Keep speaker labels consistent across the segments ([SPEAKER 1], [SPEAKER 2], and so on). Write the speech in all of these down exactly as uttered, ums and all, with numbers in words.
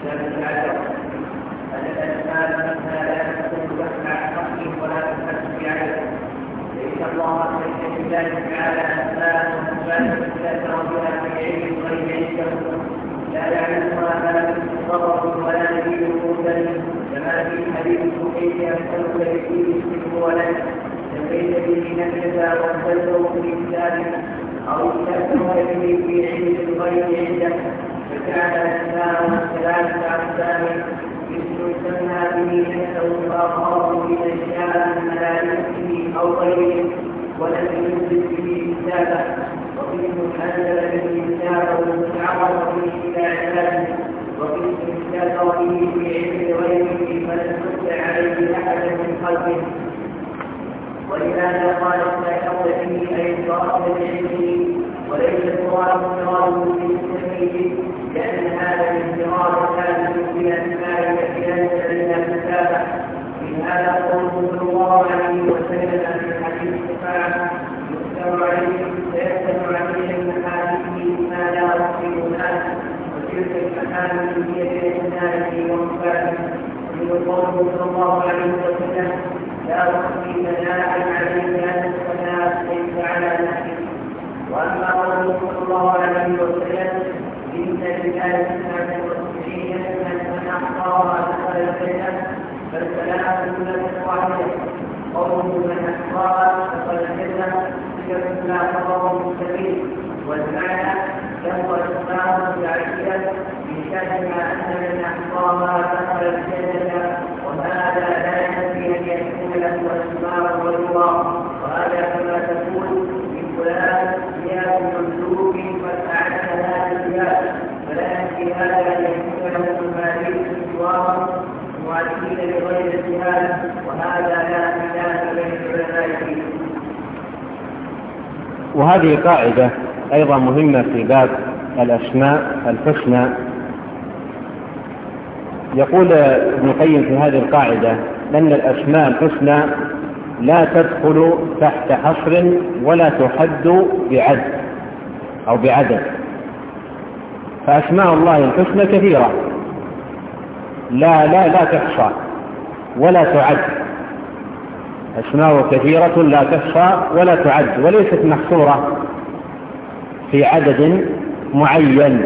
[SPEAKER 1] الثالث عشر أن الأسماء لا تكون بحث عن حقه ولا تبحث بعدله، لأن الله ليس لله تعالى أسماء وصفات ذكر بها في علم الغيب عنده لا يعلمها ما في التصرف ولا نبي مرسل، كما في حديث كيف يحصل لكل اسم ولد سميت به نفسك وانزلته في كتابك أو استأثرت به في علم الغيب عندك، فكان الأسماء ثلاثة أقسام: اسم سمى به نفسه فأظهره بأشياء من ملائكته أو غيره ولم ينزل به كتابه، وقسم أنزل به كتابه وتعرض به إلى عباده، وقسم استأثر به في علم غيره فلم يطلع عليه أحد من خلقه. ولهذا قال استأثرت به أي انفرد بعلمه، وليس المراد انفراده بالتمييز، لأن هذا الانفراد ثابت في أسماء التي أنزل إلى كتابه. من هذا قوله صلى الله عليه وسلم في حديث الشفاعة: يؤثر عليه فيكتب عليه المحاسن ما لا يصيب الناس، وتلك المحاسن هي بأسمائه وصفاته. ومن قوله صلى الله عليه وسلم: لا أخفي ثناء عليه أن الثناء ليس على نفسه. وأما قوله صلى الله عليه وسلم: إن لله تسعة وتسعين من أحصاها دخل الجنة، فالثلاث جملة واحدة. قوله من أحصاها دخل الجنة صفة لا تضر مستقيم، والمعنى له أسماء متعددة بشأنها أن من أحصاها دخل الجنة، وهذا لا ينفي أن يكون له أسماء غيرها، وهذا كما تقول من فلان زياد مملوك فأعدها بالزياد، فلا ينفي هذا أن يكون له مماليك سواه مؤدين لغير الجهاد، وهذا لا خلاف بين العلماء فيه.
[SPEAKER 2] وهذه قاعدة أيضا مهمة في باب الأسماء الحسنى. يقول ابن القيم في هذه القاعدة أن الأسماء الحسنى لا تدخل تحت حصر ولا تحد بعد أو بعدد، فأسماء الله الحسنى كثيرة لا لا لا تحصى ولا تعد، أسماء كثيرة لا تحصى ولا تعد، وليست محصورة في عدد معين.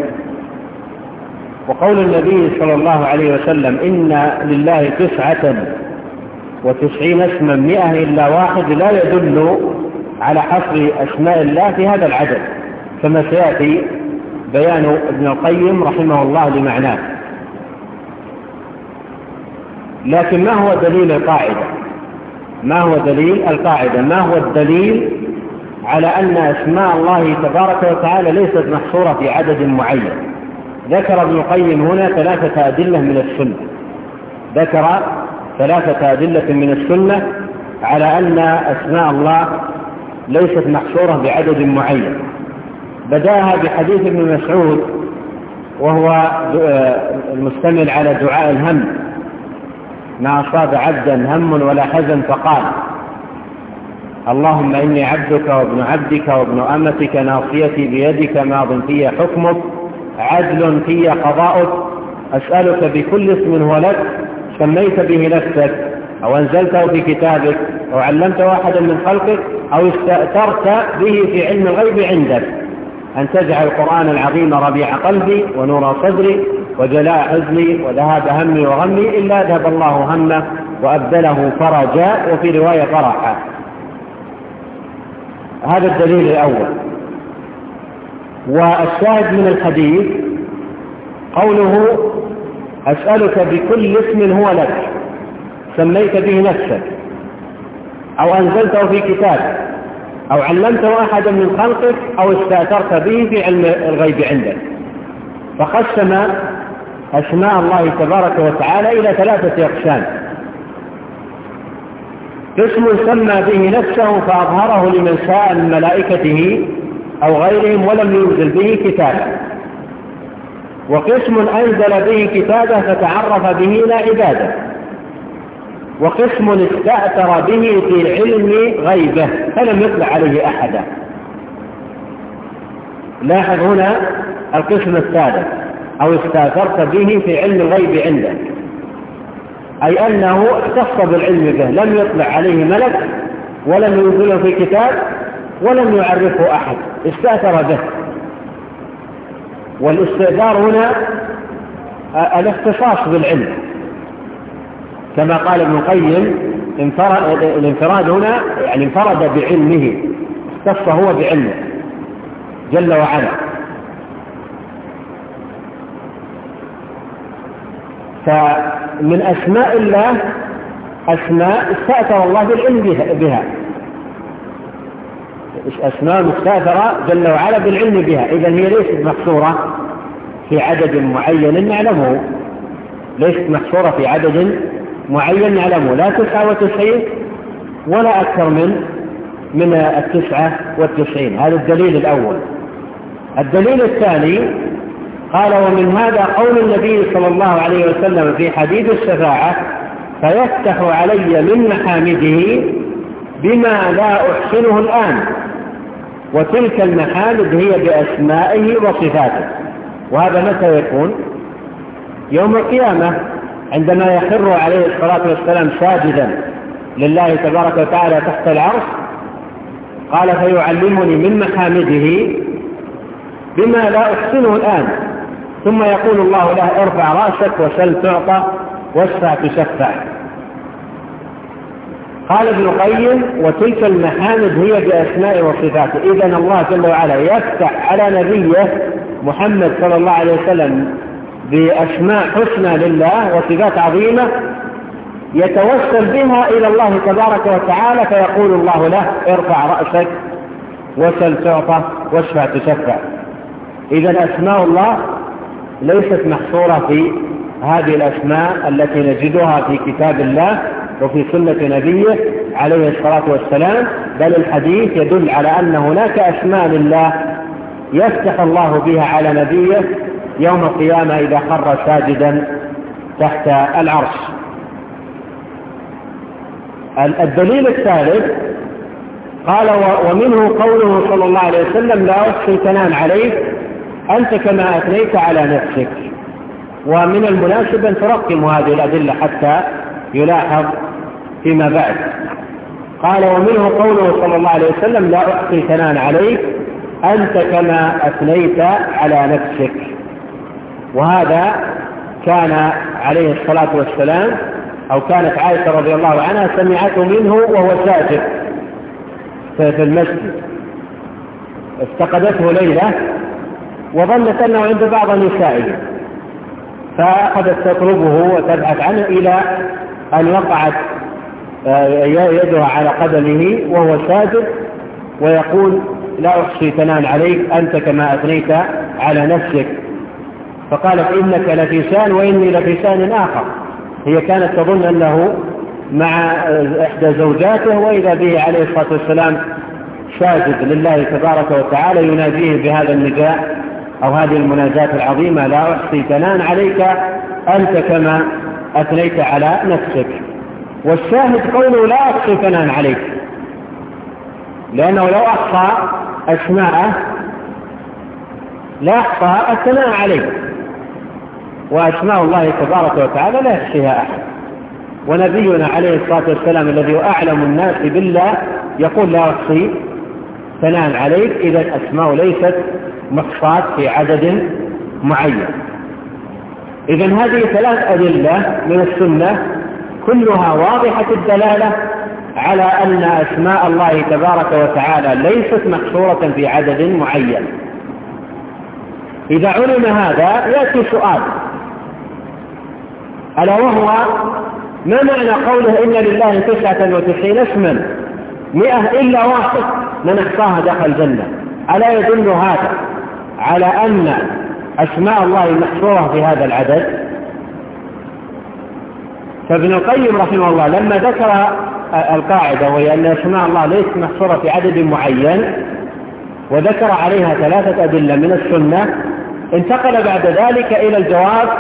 [SPEAKER 2] وقول النبي صلى الله عليه وسلم: إن لله تسعة وتسعين اسما مئة إلا واحد، لا يدل على حصر أسماء الله في هذا العدد، كما سيأتي بيان ابن القيم رحمه الله لمعناه. لكن ما هو دليل القاعدة؟ ما هو دليل القاعدة؟ ما هو الدليل على أن أسماء الله تبارك وتعالى ليست محصورة في عدد معين؟ ذكر ابن القيم هنا ثلاثة أدلة من السنة، ذكر ثلاثة أدلة من السنة على أن أسماء الله ليست محصورة بعدد معين. بداها بحديث ابن مسعود وهو المشتمل على دعاء الهم: ما أصاب عبدا هم ولا حزن فقال: اللهم إني عبدك وابن عبدك وابن أمتك ناصيتي بيدك ماض في حكمك عدل في قضاؤك أسألك بكل اسم هو لك سميت به نفسك أو أنزلته في كتابك أو علمته أحدا من خلقك أو استأثرت به في علم الغيب عندك أن تجعل القرآن العظيم ربيع قلبي ونور صدري وجلاء حزني وذهاب همي وغمي إلا ذهب الله همه وأبدله فرجا، وفي رواية فرحا. هذا الدليل الأول. والشاهد من الحديث قوله: أسألك بكل اسم هو لك سميت به نفسك أو أنزلته في كتابك أو علمته أحدا من خلقك أو استأثرت به في علم الغيب عندك. فقسم أسماء الله تبارك وتعالى إلى ثلاثة أقسام: قسم سمى به نفسه فأظهره لمن شاء من ملائكته أو غيرهم ولم ينزل به كتابا، وقسم أنزل به كتابه فتعرف به إلى عباده، وقسم استأثر به في علم غيبه فلم يطلع عليه أحدا. لاحظ هنا القسم الثالث: أو استاثرت به في علم الغيب عندك، أي أنه اختص بالعلم به، لم يطلع عليه ملك ولم ينزله في كتاب ولم يعرفه أحد، استأثر به. والاستئثار هنا الاختصاص بالعلم، كما قال ابن القيم الانفراد هنا يعني انفرد بعلمه، اختص هو بعلمه جل وعلا. فمن أسماء الله أسماء استأثر الله بالعلم بها، أسماء مستأثرة جل وعلا بالعلم بها، إذن هي ليست محصورة في عدد معين نعلمه، ليست محصورة في عدد معين نعلمه، لا تسعة وتسعين ولا أكثر من من التسعة والتسعين. هذا الدليل الأول. الدليل الثاني قال: ومن هذا قول النبي صلى الله عليه وسلم في حديث الشفاعة: فيفتح علي من محامده بما لا أحسنه الآن، وتلك المحامد هي بأسمائه وصفاته. وهذا متى يكون؟ يوم القيامة، عندما يخر عليه الصلاة والسلام ساجدا لله تبارك وتعالى تحت العرش. قال: فيعلمني من محامده بما لا أحسنه الآن، ثم يقول الله له: ارفع رأسك وسل تعطى واشفع تشفع. قال ابن القيم: وتلك المحامد هي بأسماء وصفاته. إذن الله جل وعلا يفتح على نبيه محمد صلى الله عليه وسلم بأسماء حسنى لله وصفات عظيمة يتوسل بها إلى الله تبارك وتعالى، فيقول الله له: ارفع رأسك وسل تعطى واشفع تشفع. إذن أسماء الله ليست محصورة في هذه الأسماء التي نجدها في كتاب الله وفي سنة نبيه عليه الصلاة والسلام، بل الحديث يدل على أن هناك أسماء لله يفتح الله بها على نبيه يوم القيامة إذا خر ساجدا تحت العرش. الدليل الثالث قال: ومنه قوله صلى الله عليه وسلم: لا أحصي ثناء عليك أنت كما أثنيت على نفسك. ومن المناسب أن ترقم هذه الأدلة حتى يلاحظ فيما بعد. قال: ومنه قوله صلى الله عليه وسلم: لا أحصي ثناء عليك أنت كما أثنيت على نفسك. وهذا كان عليه الصلاة والسلام أو كانت عائشة رضي الله عنها سمعته منه وهو ساجد في المسجد، افتقدته ليلة وظنت أنه عند بعض نسائه، فأخذت تطلبه وتبحث عنه إلى أن وقعت يدها على قدمه وهو ساجد ويقول: لا أحصي ثناء عليك أنت كما أثنيت على نفسك. فقالت: إنك لفي شان وإني لفي شان آخر. هي كانت تظن أنه مع إحدى زوجاته، وإذا به عليه الصلاة والسلام ساجد لله تبارك وتعالى يناديه بهذا النداء أو هذه المناجاة العظيمة: لا أحصي ثناء عليك أنت كما أثنيت على نفسك. والشاهد قوله: لا أحصي ثناء عليك، لأنه لو أحصى أسماءه لا أحصى الثناء عليه، وأسماء الله تبارك وتعالى لا يحصيها أحد. ونبينا عليه الصلاة والسلام الذي هو أعلم الناس بالله يقول: لا أحصي ثناء عليك. إذا الأسماء ليست محصاة في عدد معين. إذا هذه ثلاث أدلة من السنة كلها واضحة الدلالة على أن أسماء الله تبارك وتعالى ليست محصورة في عدد معين. إذا علم هذا يأتي سؤال، ألا وهو: ما معنى قوله إن لله تسعة وتسعين اسما مئة إلا واحد من أحصاها دخل الجنة؟ ألا يدل هذا على أن أسماء الله محصورة في هذا العدد؟ فابن القيم رحمه الله لما ذكر القاعدة وهي أن أسماء الله ليست محصورة في عدد معين وذكر عليها ثلاثة أدلة من السنة، انتقل بعد ذلك إلى الجواب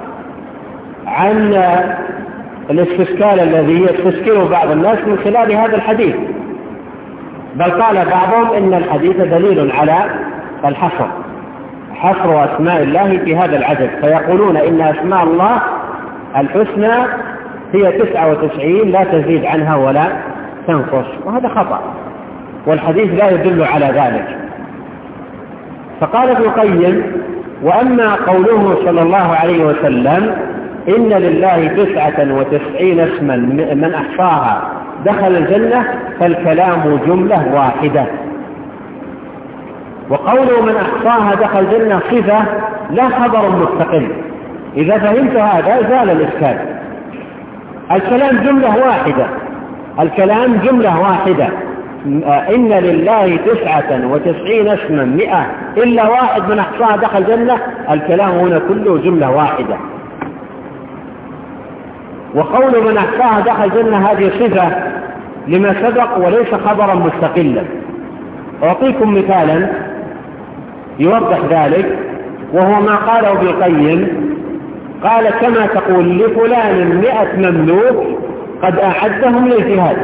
[SPEAKER 2] عن الاستشكال الذي يستشكله بعض الناس من خلال هذا الحديث. بل قال بعضهم إن الحديث دليل على الحصر، حصر أسماء الله في هذا العدد، فيقولون إن أسماء الله الحسنى هي تسعة وتسعين لا تزيد عنها ولا تنقص، وهذا خطأ، والحديث لا يدل على ذلك. فقال ابن القيم: وأما قوله صلى الله عليه وسلم إن لله تسعة وتسعين اسما من أحصاها دخل الجنة، فالكلام جملة واحدة. وقوله من أحصاها دخل الجنة صفة لا خبر مستقل. إذا فهمت هذا زال الإشكال. الكلام جملة واحدة، الكلام جملة واحدة. إن لله تسعة وتسعين اسما مئة إلا واحد من أحصاها دخل الجنة، الكلام هنا كله جملة واحدة. وقول من أحصاها دخل الجنة هذه صفة لما سبق وليس خبرا مستقلا. أعطيكم مثالا يوضح ذلك، وهو ما قاله ابن القيم، قال: كما تقول لفلان مئة مملوك قد أعدهم للجهاد،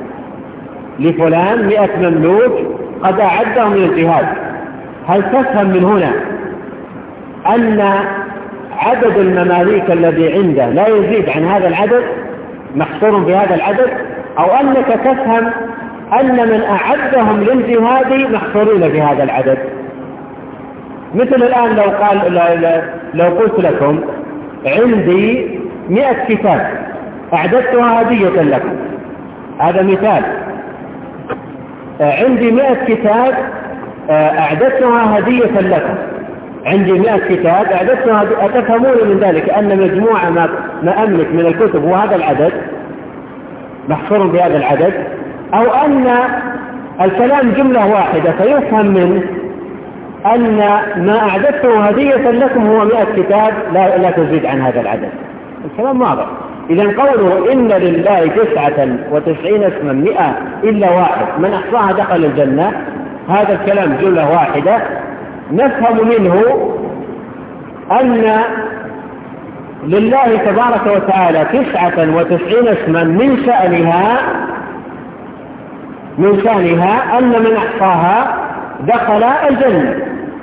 [SPEAKER 2] لفلان مئة مملوك قد أعدهم للجهاد. هل تفهم من هنا أن عدد المماليك الذي عنده لا يزيد عن هذا العدد، محصور بهذا العدد، أو أنك تفهم أن من أعدهم للجهاد محصورين بهذا العدد؟ مثل الآن لو قال لو قلت لكم عندي مئة كتاب أعددتها هدية لكم، هذا مثال. عندي مئة كتاب أعددتها هدية لكم، عندي مئة كتاب أعددتها، أتفهمون من ذلك أن مجموعة ما, ما أملك من الكتب وهذا العدد محصور بهذا العدد، أو أن الكلام جملة واحدة فيفهم منه أن ما أعددته هدية لكم هو مئة كتاب لا, لا تزيد عن هذا العدد. الكلام واضح. إذن قوله إن لله تسعة وتسعين اسما مئة إلا واحد من أحصاها دخل الجنة، هذا الكلام جملة واحدة نفهم منه أن لله تبارك وتعالى تسعة وتسعين اسما من شأنها من شأنها أن من أحصاها دخل الجنة،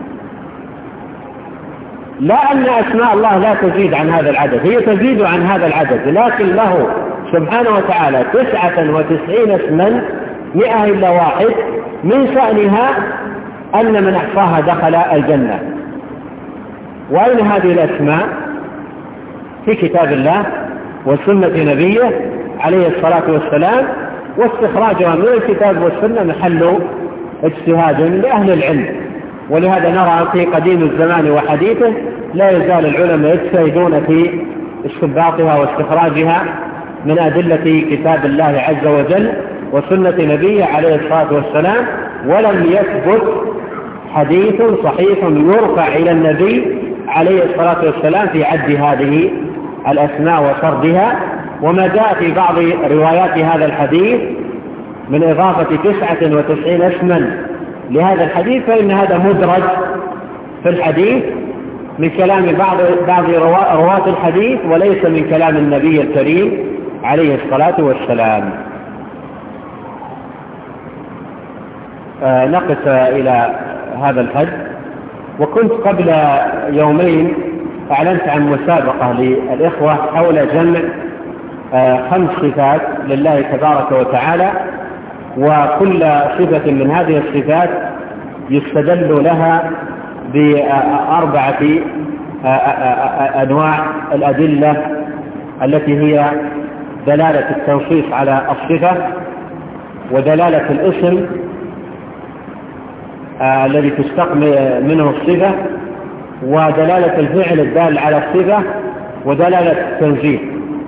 [SPEAKER 2] لا أن أسماء الله لا تزيد عن هذا العدد، هي تزيد عن هذا العدد، لكن له سبحانه وتعالى تسعة وتسعين اسما مئة إلا واحد من شأنها أن من أحصاها دخل الجنة. وأين هذه الأسماء؟ في كتاب الله وسنة نبيه عليه الصلاة والسلام، واستخراجها من الكتاب والسنة محل اجتهاد لأهل العلم. ولهذا نرى في قديم الزمان وحديثه لا يزال العلماء يجتهدون في استنباطها واستخراجها من أدلة كتاب الله عز وجل وسنة نبيه عليه الصلاة والسلام، ولم يثبت حديث صحيح يرفع إلى النبي عليه الصلاة والسلام في عد هذه الأسماء وسردها. وما جاء في بعض روايات هذا الحديث من إضافة تسعة وتسعين اسما لهذا الحديث فإن هذا مدرج في الحديث من كلام بعض بعض رواة الحديث وليس من كلام النبي الكريم عليه الصلاة والسلام. آه نقف إلى هذا الحد. وكنت قبل يومين أعلنت عن مسابقة للإخوة حول جمع آه خمس صفات لله تبارك وتعالى، وكل صفة من هذه الصفات يستدل لها بأربعة أنواع الأدلة التي هي دلالة التنصيص على الصفة، ودلالة الاسم الذي تشتق منه الصفة، ودلالة الفعل الدال على الصفة، ودلالة التنزيه.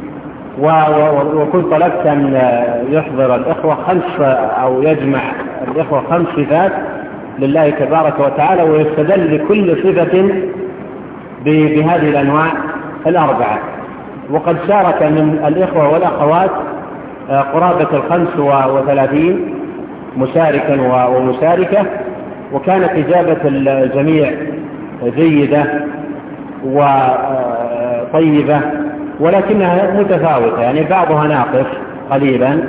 [SPEAKER 2] وكنت طلبت أن يحضر الإخوة خمس أو يجمع الإخوة خمس صفات لله تبارك وتعالى، ويستدل لكل صفة بهذه الأنواع الأربعة. وقد شارك من الإخوة والأخوات قرابة الخمس وثلاثين مشاركا ومشاركة، وكانت إجابة الجميع جيدة وطيبة، ولكنها متفاوتة، يعني بعضها ناقص قليلا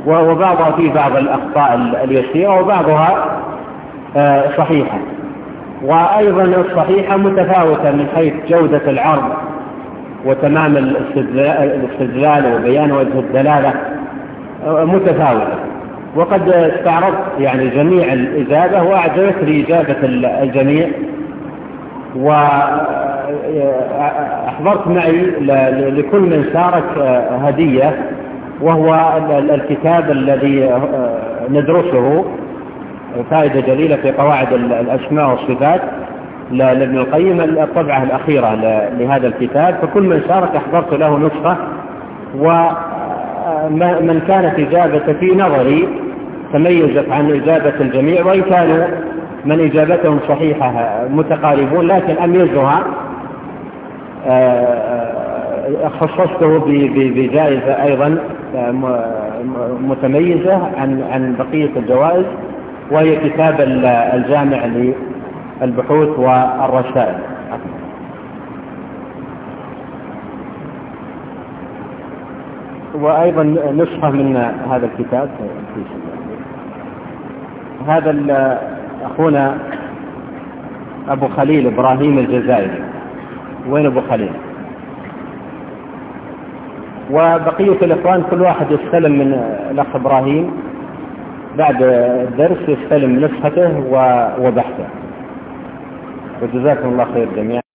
[SPEAKER 2] وبعضها فيه بعض الأخطاء اليسيرة وبعضها صحيحة. وأيضا الصحيحة متفاوتة من حيث جودة العرض وتمام الاستدلال وبيان وجه الدلالة متفاوتة. وقد استعرضت يعني جميع الإجابة وأعجبت لإجابة الجميع، وأحضرت معي لكل من شارك هدية، وهو الكتاب الذي ندرسه فائدة جليلة في قواعد الأسماء والصفات لابن القيم، الطبعة الأخيرة لهذا الكتاب. فكل من شارك أحضرت له نسخة، ومن كانت إجابة في نظري تميزت عن إجابة الجميع، وإن كانوا من إجابتهم صحيحة متقاربون، لكن أميزها خصصته بجائزة أيضا متميزة عن عن بقية الجوائز، وهي كتاب الجامع للبحوث والرسائل. وأيضا نسخة من هذا الكتاب. هذا أخونا أبو خليل إبراهيم الجزائري. وين أبو خليل؟ وبقية الإخوان كل واحد يستلم من الأخ إبراهيم بعد الدرس، يستلم نسخته وبحثه. وجزاكم الله خير جميعا.